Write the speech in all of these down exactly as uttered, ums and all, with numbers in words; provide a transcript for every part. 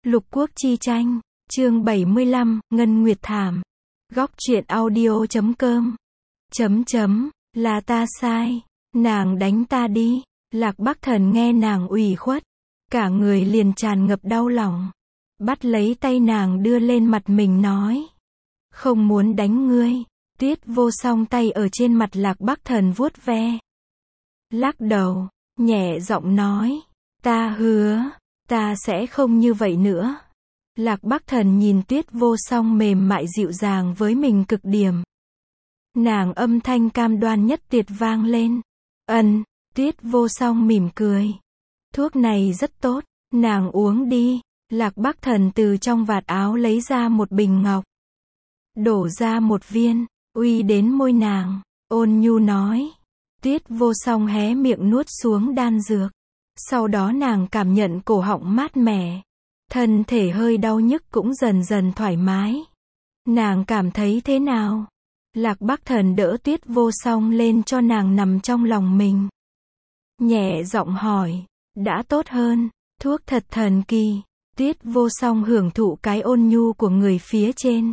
Lục Quốc chi tranh, chương bảy mươi lăm, Ngân Nguyệt thảm. Góc truyện audio chấm com. Chấm chấm, là ta sai, nàng đánh ta đi. Lạc Bắc Thần nghe nàng ủy khuất, cả người liền tràn ngập đau lòng. Bắt lấy tay nàng đưa lên mặt mình nói. Không muốn đánh ngươi. Tuyết Vô Song tay ở trên mặt Lạc Bắc Thần vuốt ve. Lắc đầu, nhẹ giọng nói. Ta hứa, ta sẽ không như vậy nữa. Lạc Bắc Thần nhìn Tuyết Vô Song mềm mại dịu dàng với mình cực điểm. Nàng âm thanh cam đoan nhất tuyệt vang lên. Ân, Tuyết Vô Song mỉm cười. Thuốc này rất tốt, nàng uống đi. Lạc Bắc Thần từ trong vạt áo lấy ra một bình ngọc. Đổ ra một viên, uy đến môi nàng, ôn nhu nói. Tuyết Vô Song hé miệng nuốt xuống đan dược. Sau đó nàng cảm nhận cổ họng mát mẻ. Thân thể hơi đau nhức cũng dần dần thoải mái. Nàng cảm thấy thế nào? Lạc Bắc Thần đỡ Tuyết Vô Song lên cho nàng nằm trong lòng mình. Nhẹ giọng hỏi, đã tốt hơn, thuốc thật thần kỳ. Tuyết Vô Song hưởng thụ cái ôn nhu của người phía trên.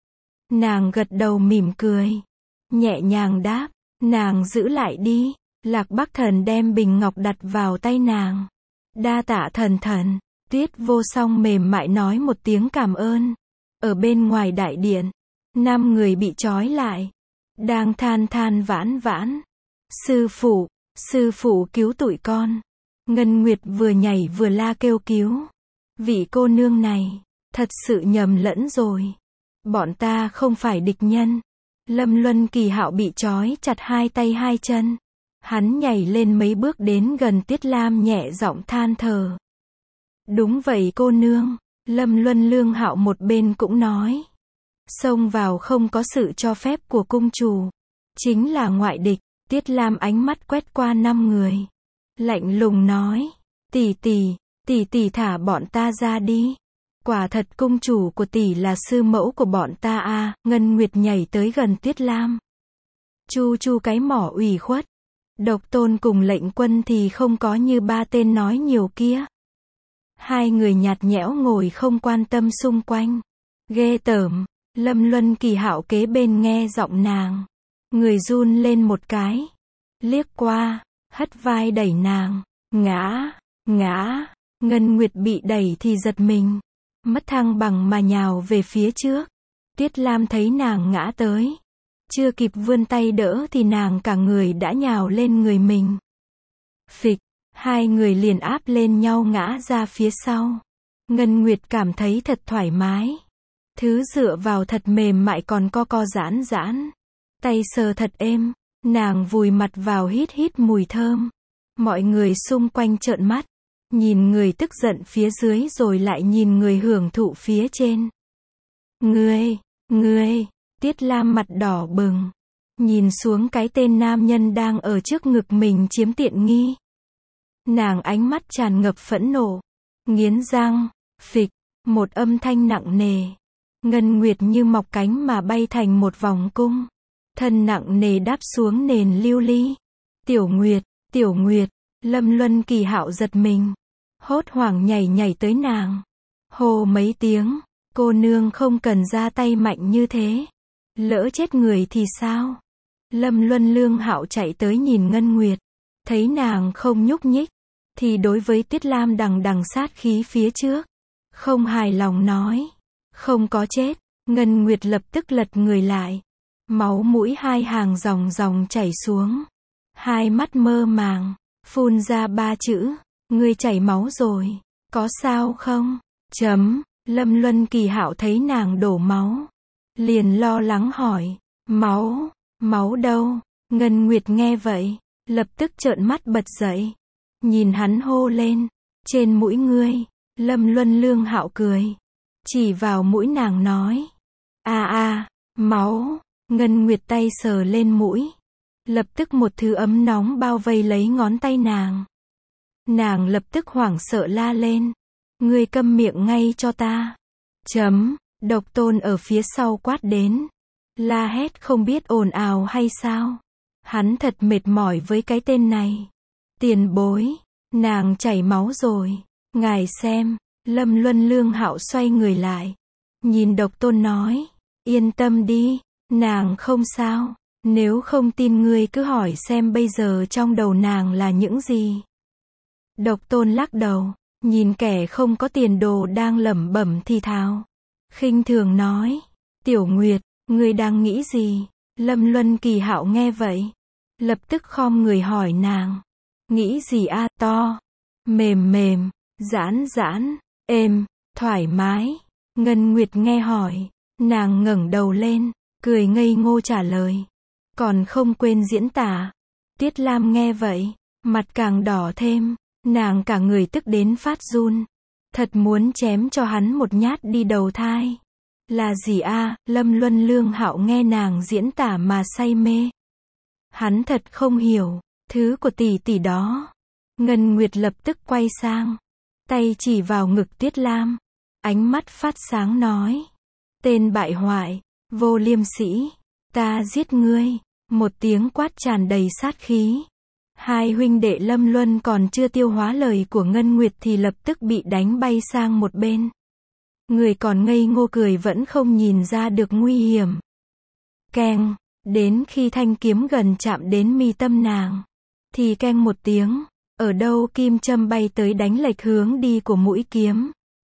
Nàng gật đầu mỉm cười. Nhẹ nhàng đáp, nàng giữ lại đi. Lạc Bắc Thần đem bình ngọc đặt vào tay nàng. Đa tạ thần thần. Tuyết Vô Song mềm mại nói một tiếng cảm ơn. Ở bên ngoài đại điện, năm người bị trói lại, đang than than vãn vãn. Sư phụ, sư phụ cứu tụi con. Ngân Nguyệt vừa nhảy vừa la kêu cứu. Vị cô nương này, thật sự nhầm lẫn rồi. Bọn ta không phải địch nhân. Lâm Luân Kỳ Hạo bị trói chặt hai tay hai chân. Hắn nhảy lên mấy bước đến gần Tiết Lam nhẹ giọng than thở. Đúng vậy cô nương. Lâm Luân Lương Hạo một bên cũng nói. Xông vào không có sự cho phép của cung chủ. Chính là ngoại địch. Tiết Lam ánh mắt quét qua năm người. Lạnh lùng nói. Tỷ tỷ, tỷ tỷ thả bọn ta ra đi. Quả thật cung chủ của tỷ là sư mẫu của bọn ta à. Ngân Nguyệt nhảy tới gần Tiết Lam. Chu chu cái mỏ ủy khuất. Độc Tôn cùng Lệnh Quân thì không có như ba tên nói nhiều kia. Hai người nhạt nhẽo ngồi không quan tâm xung quanh. Ghê tởm. Lâm Luân Kỳ Hạo kế bên nghe giọng nàng. Người run lên một cái. Liếc qua, hất vai đẩy nàng. Ngã, ngã. Ngân Nguyệt bị đẩy thì giật mình. Mất thăng bằng mà nhào về phía trước. Tiết Lam thấy nàng ngã tới. Chưa kịp vươn tay đỡ thì nàng cả người đã nhào lên người mình. Phịch, hai người liền áp lên nhau ngã ra phía sau. Ngân Nguyệt cảm thấy thật thoải mái. Thứ dựa vào thật mềm mại còn co co giãn giãn. Tay sờ thật êm. Nàng vùi mặt vào hít hít mùi thơm. Mọi người xung quanh trợn mắt. Nhìn người tức giận phía dưới rồi lại nhìn người hưởng thụ phía trên. Ngươi, ngươi, Tiết Lam mặt đỏ bừng. Nhìn xuống cái tên nam nhân đang ở trước ngực mình chiếm tiện nghi. Nàng ánh mắt tràn ngập phẫn nộ. Nghiến răng, phịch, một âm thanh nặng nề. Ngân Nguyệt như mọc cánh mà bay thành một vòng cung. Thân nặng nề đáp xuống nền lưu ly. Tiểu Nguyệt, Tiểu Nguyệt, Lâm Luân Kỳ Hạo giật mình. Hốt hoảng nhảy nhảy tới nàng. Hô mấy tiếng, cô nương không cần ra tay mạnh như thế. Lỡ chết người thì sao? Lâm Luân Lương Hạo chạy tới nhìn Ngân Nguyệt. Thấy nàng không nhúc nhích. Thì đối với Tiết Lam đằng đằng sát khí phía trước. Không hài lòng nói. Không có chết. Ngân Nguyệt lập tức lật người lại. Máu mũi hai hàng dòng dòng chảy xuống. Hai mắt mơ màng. Phun ra ba chữ. Ngươi chảy máu rồi. Có sao không? Chấm. Lâm Luân Kỳ Hạo thấy nàng đổ máu. Liền lo lắng hỏi. Máu? Máu đâu? Ngân Nguyệt nghe vậy. Lập tức trợn mắt bật dậy. Nhìn hắn hô lên. Trên mũi ngươi. Lâm Luân Lương Hạo cười. Chỉ vào mũi nàng nói. A a, máu. Ngân Nguyệt tay sờ lên mũi. Lập tức một thứ ấm nóng bao vây lấy ngón tay nàng. Nàng lập tức hoảng sợ la lên. Ngươi câm miệng ngay cho ta. Chấm. Độc Tôn ở phía sau quát đến. La hét không biết ồn ào hay sao. Hắn thật mệt mỏi với cái tên này. Tiền bối. Nàng chảy máu rồi. Ngài xem. Lâm Luân Lương Hạo xoay người lại. Nhìn Độc Tôn nói. Yên tâm đi, nàng không sao. Nếu không tin ngươi cứ hỏi xem bây giờ trong đầu nàng là những gì. Độc Tôn lắc đầu, nhìn kẻ không có tiền đồ đang lẩm bẩm thì thào. Khinh thường nói. Tiểu Nguyệt, ngươi đang nghĩ gì? Lâm Luân Kỳ Hạo nghe vậy. Lập tức khom người hỏi nàng. Nghĩ gì a? To, mềm mềm, giãn giãn, êm, thoải mái. Ngân Nguyệt nghe hỏi. Nàng ngẩng đầu lên, cười ngây ngô trả lời. Còn không quên diễn tả. Tiết Lam nghe vậy, mặt càng đỏ thêm. Nàng cả người tức đến phát run. Thật muốn chém cho hắn một nhát đi đầu thai. Là gì a? Lâm Luân Lương Hạo nghe nàng diễn tả mà say mê. Hắn thật không hiểu, thứ của tỷ tỷ đó. Ngân Nguyệt lập tức quay sang, tay chỉ vào ngực Tiết Lam, ánh mắt phát sáng nói. Tên bại hoại, vô liêm sỉ, ta giết ngươi. Một tiếng quát tràn đầy sát khí. Hai huynh đệ Lâm Luân còn chưa tiêu hóa lời của Ngân Nguyệt thì lập tức bị đánh bay sang một bên. Người còn ngây ngô cười vẫn không nhìn ra được nguy hiểm. Keng, đến khi thanh kiếm gần chạm đến mi tâm nàng, thì keng một tiếng, ở đâu kim châm bay tới đánh lệch hướng đi của mũi kiếm.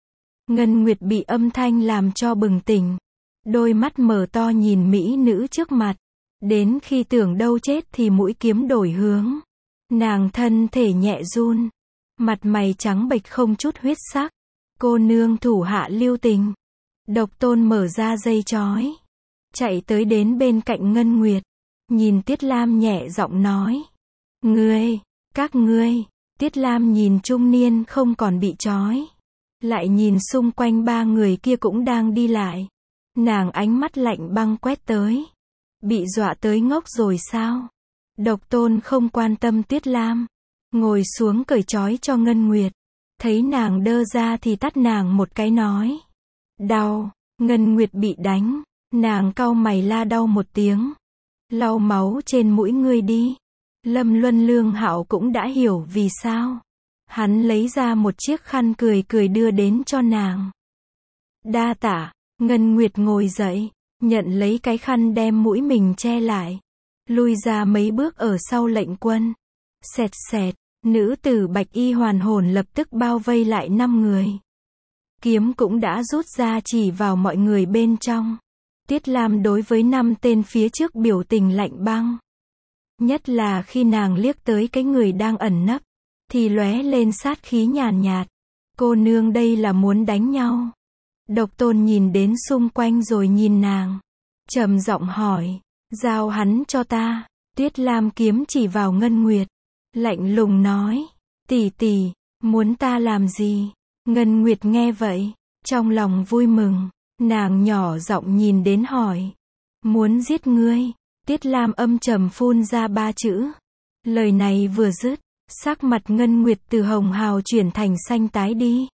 Ngân Nguyệt bị âm thanh làm cho bừng tỉnh, đôi mắt mở to nhìn mỹ nữ trước mặt, đến khi tưởng đâu chết thì mũi kiếm đổi hướng. Nàng thân thể nhẹ run, mặt mày trắng bệch không chút huyết sắc. Cô nương thủ hạ lưu tình. Độc Tôn mở ra dây chói, chạy tới đến bên cạnh Ngân Nguyệt, nhìn Tiết Lam nhẹ giọng nói. Ngươi, các ngươi. Tiết Lam nhìn trung niên không còn bị trói, lại nhìn xung quanh ba người kia cũng đang đi lại. Nàng ánh mắt lạnh băng quét tới. Bị dọa tới ngốc rồi sao? Độc Tôn không quan tâm Tiết Lam, ngồi xuống cởi trói cho Ngân Nguyệt. Thấy nàng đơ ra thì tát nàng một cái nói. Đau. Ngân Nguyệt bị đánh, nàng cau mày la đau một tiếng. Lau máu trên mũi ngươi đi. Lâm Luân Lương Hạo cũng đã hiểu vì sao. Hắn lấy ra một chiếc khăn cười cười đưa đến cho nàng. Đa tạ. Ngân Nguyệt ngồi dậy, nhận lấy cái khăn đem mũi mình che lại. Lui ra mấy bước ở sau Lệnh Quân. Xẹt xẹt. Nữ tử bạch y hoàn hồn lập tức bao vây lại năm người. Kiếm cũng đã rút ra chỉ vào mọi người bên trong. Tiết Lam đối với năm tên phía trước biểu tình lạnh băng. Nhất là khi nàng liếc tới cái người đang ẩn nấp, thì lóe lên sát khí nhàn nhạt. Cô nương đây là muốn đánh nhau. Độc Tôn nhìn đến xung quanh rồi nhìn nàng, trầm giọng hỏi. Giao hắn cho ta. Tiết Lam kiếm chỉ vào Ngân Nguyệt, lạnh lùng nói. Tỷ tỷ, muốn ta làm gì? Ngân Nguyệt nghe vậy, trong lòng vui mừng, nàng nhỏ giọng nhìn đến hỏi. Muốn giết ngươi. Tiết Lam âm trầm phun ra ba chữ. Lời này vừa dứt, sắc mặt Ngân Nguyệt từ hồng hào chuyển thành xanh tái đi.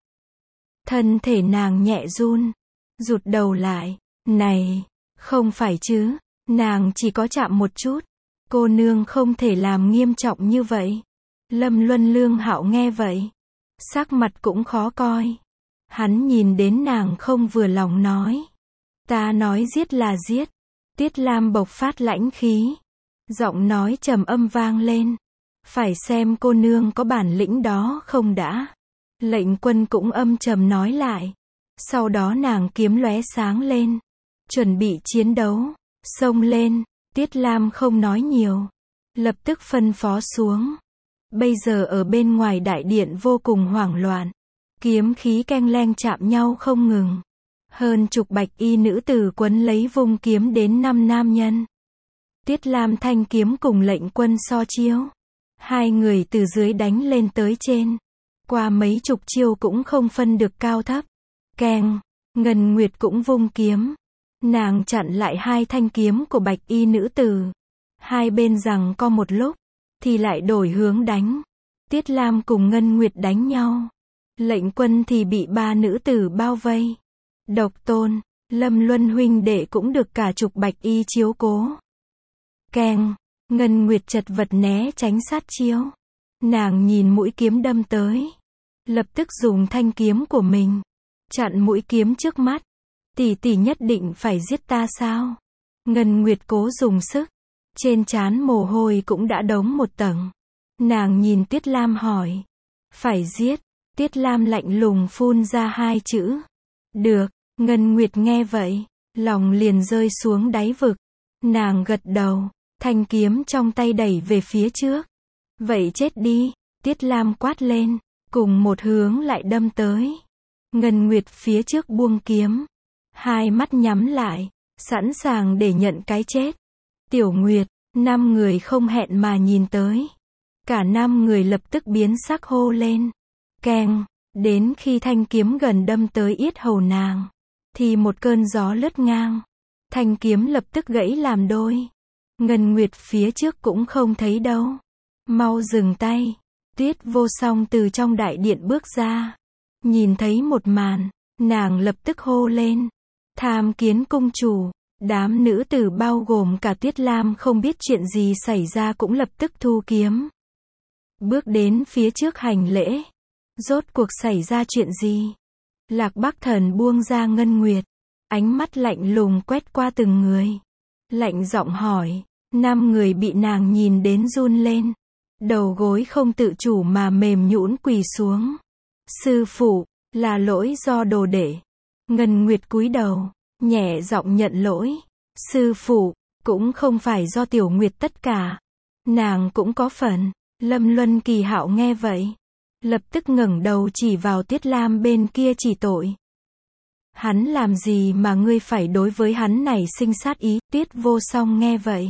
Thân thể nàng nhẹ run, rụt đầu lại. Này, không phải chứ, nàng chỉ có chạm một chút. Cô nương không thể làm nghiêm trọng như vậy. Lâm Luân Lương Hạo nghe vậy, sắc mặt cũng khó coi. Hắn nhìn đến nàng không vừa lòng nói. Ta nói giết là giết. Tiết Lam bộc phát lãnh khí, giọng nói trầm âm vang lên. Phải xem cô nương có bản lĩnh đó không đã. Lệnh Quân cũng âm trầm nói lại. Sau đó nàng kiếm lóe sáng lên, chuẩn bị chiến đấu. Xông lên. Tiết Lam không nói nhiều, lập tức phân phó xuống. Bây giờ ở bên ngoài đại điện vô cùng hoảng loạn, kiếm khí keng leng chạm nhau không ngừng. Hơn chục bạch y nữ tử quấn lấy vung kiếm đến năm nam nhân. Tiết Lam thanh kiếm cùng Lệnh Quân so chiêu. Hai người từ dưới đánh lên tới trên. Qua mấy chục chiêu cũng không phân được cao thấp. Keng, Ngân Nguyệt cũng vung kiếm. Nàng chặn lại hai thanh kiếm của bạch y nữ tử. Hai bên giằng co một lúc, thì lại đổi hướng đánh. Tiết Lam cùng Ngân Nguyệt đánh nhau. Lệnh Quân thì bị ba nữ tử bao vây. Độc Tôn, Lâm Luân huynh đệ cũng được cả chục bạch y chiếu cố. Keng, Ngân Nguyệt chật vật né tránh sát chiêu. Nàng nhìn mũi kiếm đâm tới. lập tức dùng thanh kiếm của mình chặn mũi kiếm trước mắt. Tỷ tỷ nhất định phải giết ta sao? Ngân Nguyệt cố dùng sức, trên trán mồ hôi cũng đã đống một tầng. Nàng nhìn Tiết Lam hỏi, phải giết? Tiết Lam lạnh lùng phun ra hai chữ, được. Ngân Nguyệt nghe vậy, lòng liền rơi xuống đáy vực. Nàng gật đầu, thanh kiếm trong tay đẩy về phía trước. Vậy chết đi, Tiết Lam quát lên, cùng một hướng lại đâm tới. Ngân Nguyệt phía trước buông kiếm, hai mắt nhắm lại, sẵn sàng để nhận cái chết. Tiểu Nguyệt, năm người không hẹn mà nhìn tới. Cả năm người lập tức biến sắc hô lên. Keng, đến khi thanh kiếm gần đâm tới yết hầu nàng, thì một cơn gió lướt ngang. Thanh kiếm lập tức gãy làm đôi. Ngân Nguyệt phía trước cũng không thấy đâu. Mau dừng tay. Tuyết Vô Song từ trong đại điện bước ra. Nhìn thấy một màn, nàng lập tức hô lên. Tham kiến cung chủ. Đám nữ tử bao gồm cả Tiết Lam không biết chuyện gì xảy ra cũng lập tức thu kiếm. Bước đến phía trước hành lễ. Rốt cuộc xảy ra chuyện gì? Lạc Bắc Thần buông ra Ngân Nguyệt. Ánh mắt lạnh lùng quét qua từng người. Lạnh giọng hỏi. Năm người bị nàng nhìn đến run lên. Đầu gối không tự chủ mà mềm nhũn quỳ xuống. Sư phụ, là lỗi do đồ đệ. Ngân Nguyệt cúi đầu, nhẹ giọng nhận lỗi. Sư phụ, cũng không phải do Tiểu Nguyệt tất cả. Nàng cũng có phần. Lâm Luân Kỳ Hạo nghe vậy, lập tức ngẩng đầu chỉ vào Tiết Lam bên kia chỉ tội. Hắn làm gì mà ngươi phải đối với hắn này sinh sát ý? Tiết Vô Song nghe vậy,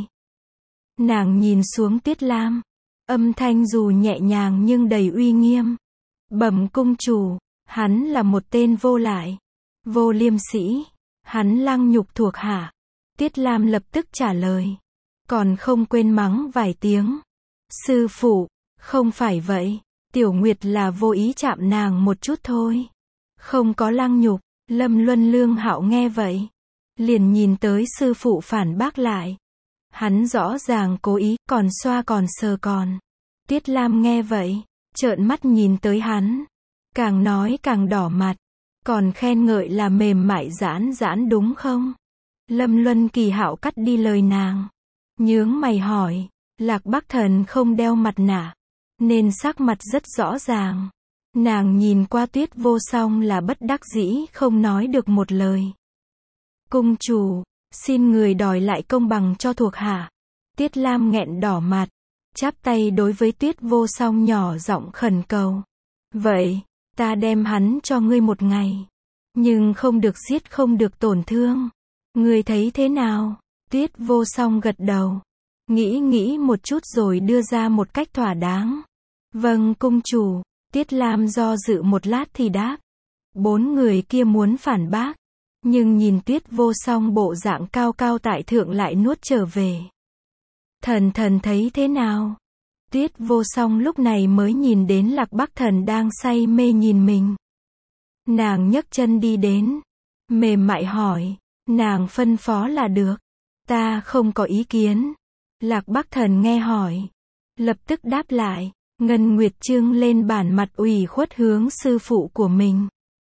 nàng nhìn xuống Tiết Lam, âm thanh dù nhẹ nhàng nhưng đầy uy nghiêm. Bẩm cung chủ, hắn là một tên vô lại, vô liêm sĩ, hắn lăng nhục thuộc hạ. Tiết Lam lập tức trả lời, còn không quên mắng vài tiếng. Sư phụ, không phải vậy, Tiểu Nguyệt là vô ý chạm nàng một chút thôi. Không có lăng nhục. Lâm Luân Lương Hạo nghe vậy, liền nhìn tới sư phụ phản bác lại. Hắn rõ ràng cố ý, còn xoa còn sờ còn. Tiết Lam nghe vậy, trợn mắt nhìn tới hắn. Càng nói càng đỏ mặt, còn khen ngợi là mềm mại giãn giãn đúng không? Lâm Luân Kỳ Hạo cắt đi lời nàng. Nhướng mày hỏi, Lạc Bắc Thần không đeo mặt nạ, nên sắc mặt rất rõ ràng. Nàng nhìn qua Tuyết Vô Song là bất đắc dĩ không nói được một lời. Cung chủ, xin người đòi lại công bằng cho thuộc hạ. Tiết Lam nghẹn đỏ mặt, chắp tay đối với Tuyết Vô Song nhỏ giọng khẩn cầu. Vậy, ta đem hắn cho ngươi một ngày. Nhưng không được giết, không được tổn thương. Ngươi thấy thế nào? Tuyết Vô Song gật đầu. Nghĩ nghĩ một chút rồi đưa ra một cách thỏa đáng. Vâng cung chủ. Tiết Lam do dự một lát thì đáp. Bốn người kia muốn phản bác, nhưng nhìn Tuyết Vô Song bộ dạng cao cao tại thượng lại nuốt trở về. Thần thần thấy thế nào? Tuyết Vô Song lúc này mới nhìn đến Lạc Bắc Thần đang say mê nhìn mình. Nàng nhấc chân đi đến, mềm mại hỏi, nàng phân phó là được. Ta không có ý kiến. Lạc Bắc Thần nghe hỏi, lập tức đáp lại. Ngân Nguyệt trưng lên bản mặt ủy khuất hướng sư phụ của mình.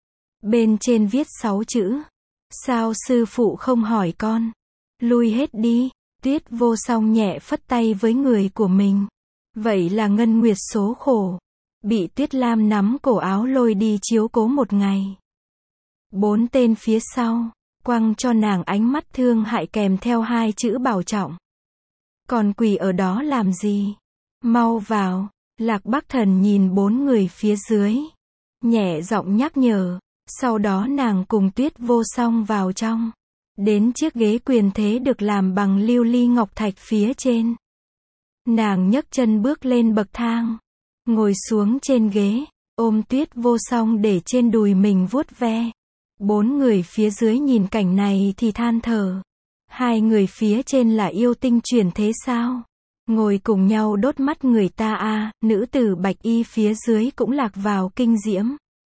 Bên trên viết sáu chữ. Sao sư phụ không hỏi con? Lui hết đi. Tuyết Vô Song nhẹ phất tay với người của mình. Vậy là Ngân Nguyệt số khổ. Bị Tuyết Lam nắm cổ áo lôi đi chiếu cố một ngày. Bốn tên phía sau, quăng cho nàng ánh mắt thương hại kèm theo hai chữ bảo trọng. Còn quỳ ở đó làm gì? Mau vào. Lạc Bắc Thần nhìn bốn người phía dưới, nhẹ giọng nhắc nhở. Sau đó nàng cùng Tuyết Vô Song vào trong, đến chiếc ghế quyền thế được làm bằng lưu ly ngọc thạch phía trên. Nàng nhấc chân bước lên bậc thang, ngồi xuống trên ghế, ôm Tuyết Vô Song để trên đùi mình vuốt ve. Bốn người phía dưới nhìn cảnh này thì than thở. Hai người phía trên là yêu tinh chuyển thế sao? Ngồi cùng nhau đốt mắt người ta a. À, nữ tử bạch y phía dưới cũng lạc vào kinh diễm.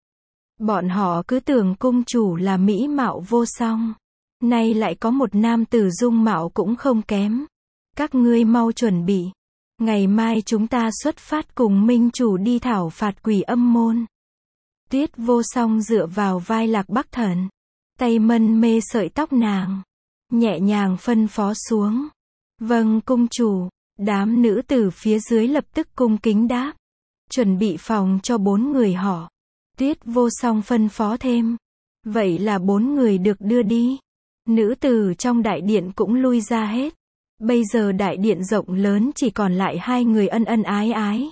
Bọn họ cứ tưởng cung chủ là mỹ mạo vô song, nay lại có một nam tử dung mạo cũng không kém. Các ngươi mau chuẩn bị, ngày mai chúng ta xuất phát cùng minh chủ đi thảo phạt Quỷ Âm môn. Tuyết Vô Song dựa vào vai Lạc Bắc Thần, tay mân mê sợi tóc nàng, nhẹ nhàng phân phó xuống. Vâng cung chủ. Đám nữ tử phía dưới lập tức cung kính đáp. Chuẩn bị phòng cho bốn người họ. Tuyết Vô Song phân phó thêm. Vậy là bốn người được đưa đi. Nữ tử trong đại điện cũng lui ra hết. Bây giờ đại điện rộng lớn chỉ còn lại hai người ân ân ái ái.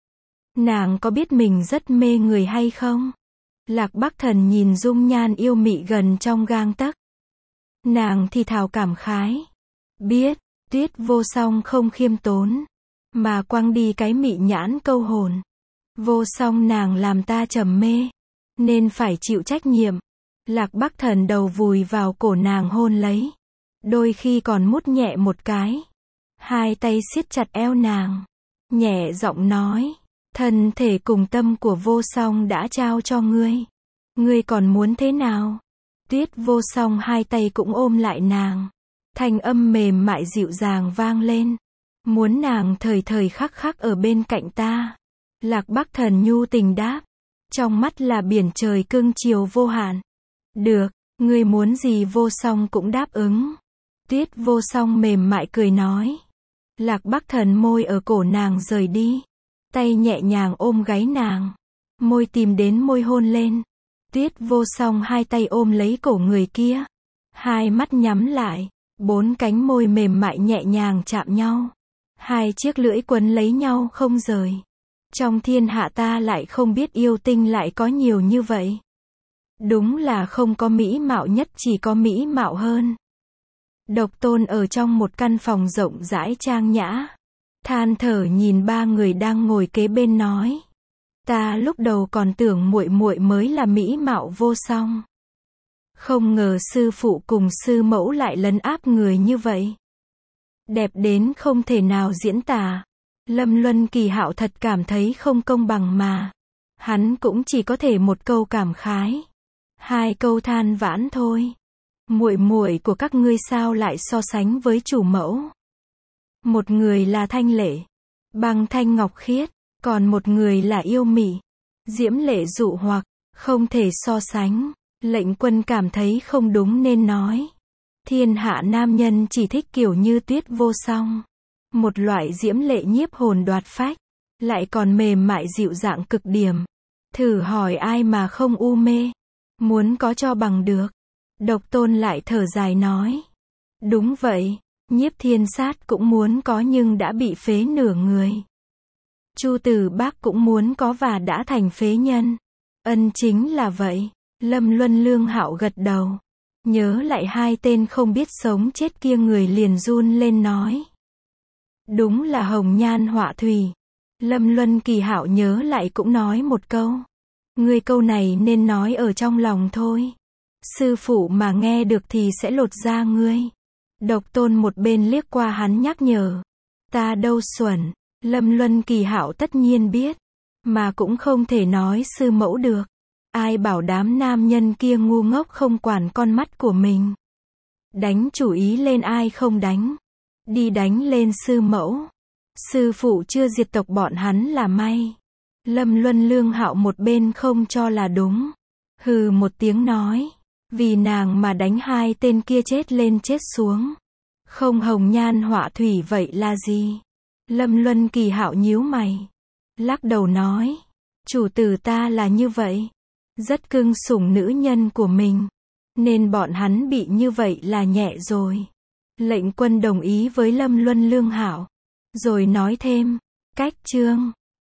Nàng có biết mình rất mê người hay không? Lạc Bắc Thần nhìn dung nhan yêu mị gần trong gang tấc. Nàng thì thào cảm khái. Biết. Tuyết Vô Song không khiêm tốn, mà quăng đi cái mị nhãn câu hồn. Vô Song nàng làm ta trầm mê, nên phải chịu trách nhiệm. Lạc Bắc Thần đầu vùi vào cổ nàng hôn lấy, đôi khi còn mút nhẹ một cái. Hai tay siết chặt eo nàng, nhẹ giọng nói, thân thể cùng tâm của Vô Song đã trao cho ngươi. Ngươi còn muốn thế nào? Tuyết Vô Song hai tay cũng ôm lại nàng. Thanh âm mềm mại dịu dàng vang lên. Muốn nàng thời thời khắc khắc ở bên cạnh ta. Lạc Bắc Thần nhu tình đáp. Trong mắt là biển trời cưng chiều vô hạn. Được, ngươi muốn gì Vô Song cũng đáp ứng. Tuyết Vô Song mềm mại cười nói. Lạc Bắc Thần môi ở cổ nàng rời đi. Tay nhẹ nhàng ôm gáy nàng. Môi tìm đến môi hôn lên. Tuyết Vô Song hai tay ôm lấy cổ người kia. Hai mắt nhắm lại. Bốn cánh môi mềm mại nhẹ nhàng chạm nhau. Hai chiếc lưỡi quấn lấy nhau không rời. Trong thiên hạ ta lại không biết yêu tinh lại có nhiều như vậy. Đúng là không có mỹ mạo nhất, chỉ có mỹ mạo hơn. Độc Tôn ở trong một căn phòng rộng rãi trang nhã. Than thở nhìn ba người đang ngồi kế bên nói. Ta lúc đầu còn tưởng muội muội mới là mỹ mạo vô song. Không ngờ sư phụ cùng sư mẫu lại lấn áp người như vậy. Đẹp đến không thể nào diễn tả. Lâm Luân Kỳ Hạo thật cảm thấy không công bằng mà. Hắn cũng chỉ có thể một câu cảm khái. Hai câu than vãn thôi. Muội muội của các ngươi sao lại so sánh với chủ mẫu? Một người là thanh lệ, băng thanh ngọc khiết, còn một người là yêu mị, diễm lệ dụ hoặc, không thể so sánh. Lệnh Quân cảm thấy không đúng nên nói. Thiên hạ nam nhân chỉ thích kiểu như Tuyết Vô Song. Một loại diễm lệ nhiếp hồn đoạt phách, lại còn mềm mại dịu dàng cực điểm. Thử hỏi ai mà không u mê. Muốn có cho bằng được. Độc Tôn lại thở dài nói. Đúng vậy, Nhiếp Thiên Sát cũng muốn có nhưng đã bị phế nửa người. Chu Tử Bác cũng muốn có và đã thành phế nhân. Ân chính là vậy. Lâm Luân Lương Hạo gật đầu. Nhớ lại hai tên không biết sống chết kia, người liền run lên nói. Đúng là hồng nhan họa thủy. Lâm Luân Kỳ Hạo nhớ lại cũng nói một câu. Ngươi câu này nên nói ở trong lòng thôi. Sư phụ mà nghe được thì sẽ lột da ngươi. Độc Tôn một bên liếc qua hắn nhắc nhở. Ta đâu xuẩn. Lâm Luân Kỳ Hạo tất nhiên biết. Mà cũng không thể nói sư mẫu được. Ai bảo đám nam nhân kia ngu ngốc không quản con mắt của mình. Đánh chủ ý lên ai không đánh. Đi đánh lên sư mẫu. Sư phụ chưa diệt tộc bọn hắn là may. Lâm Luân Lương Hạo một bên không cho là đúng. Hừ một tiếng nói. Vì nàng mà đánh hai tên kia chết lên chết xuống. Không hồng nhan họa thủy vậy là gì? Lâm Luân Kỳ Hạo nhíu mày. Lắc đầu nói. Chủ tử ta là như vậy. Rất cưng sủng nữ nhân của mình. Nên bọn hắn bị như vậy là nhẹ rồi. Lệnh Quân đồng ý với Lâm Luân Lương Hạo. Rồi nói thêm. Cách chương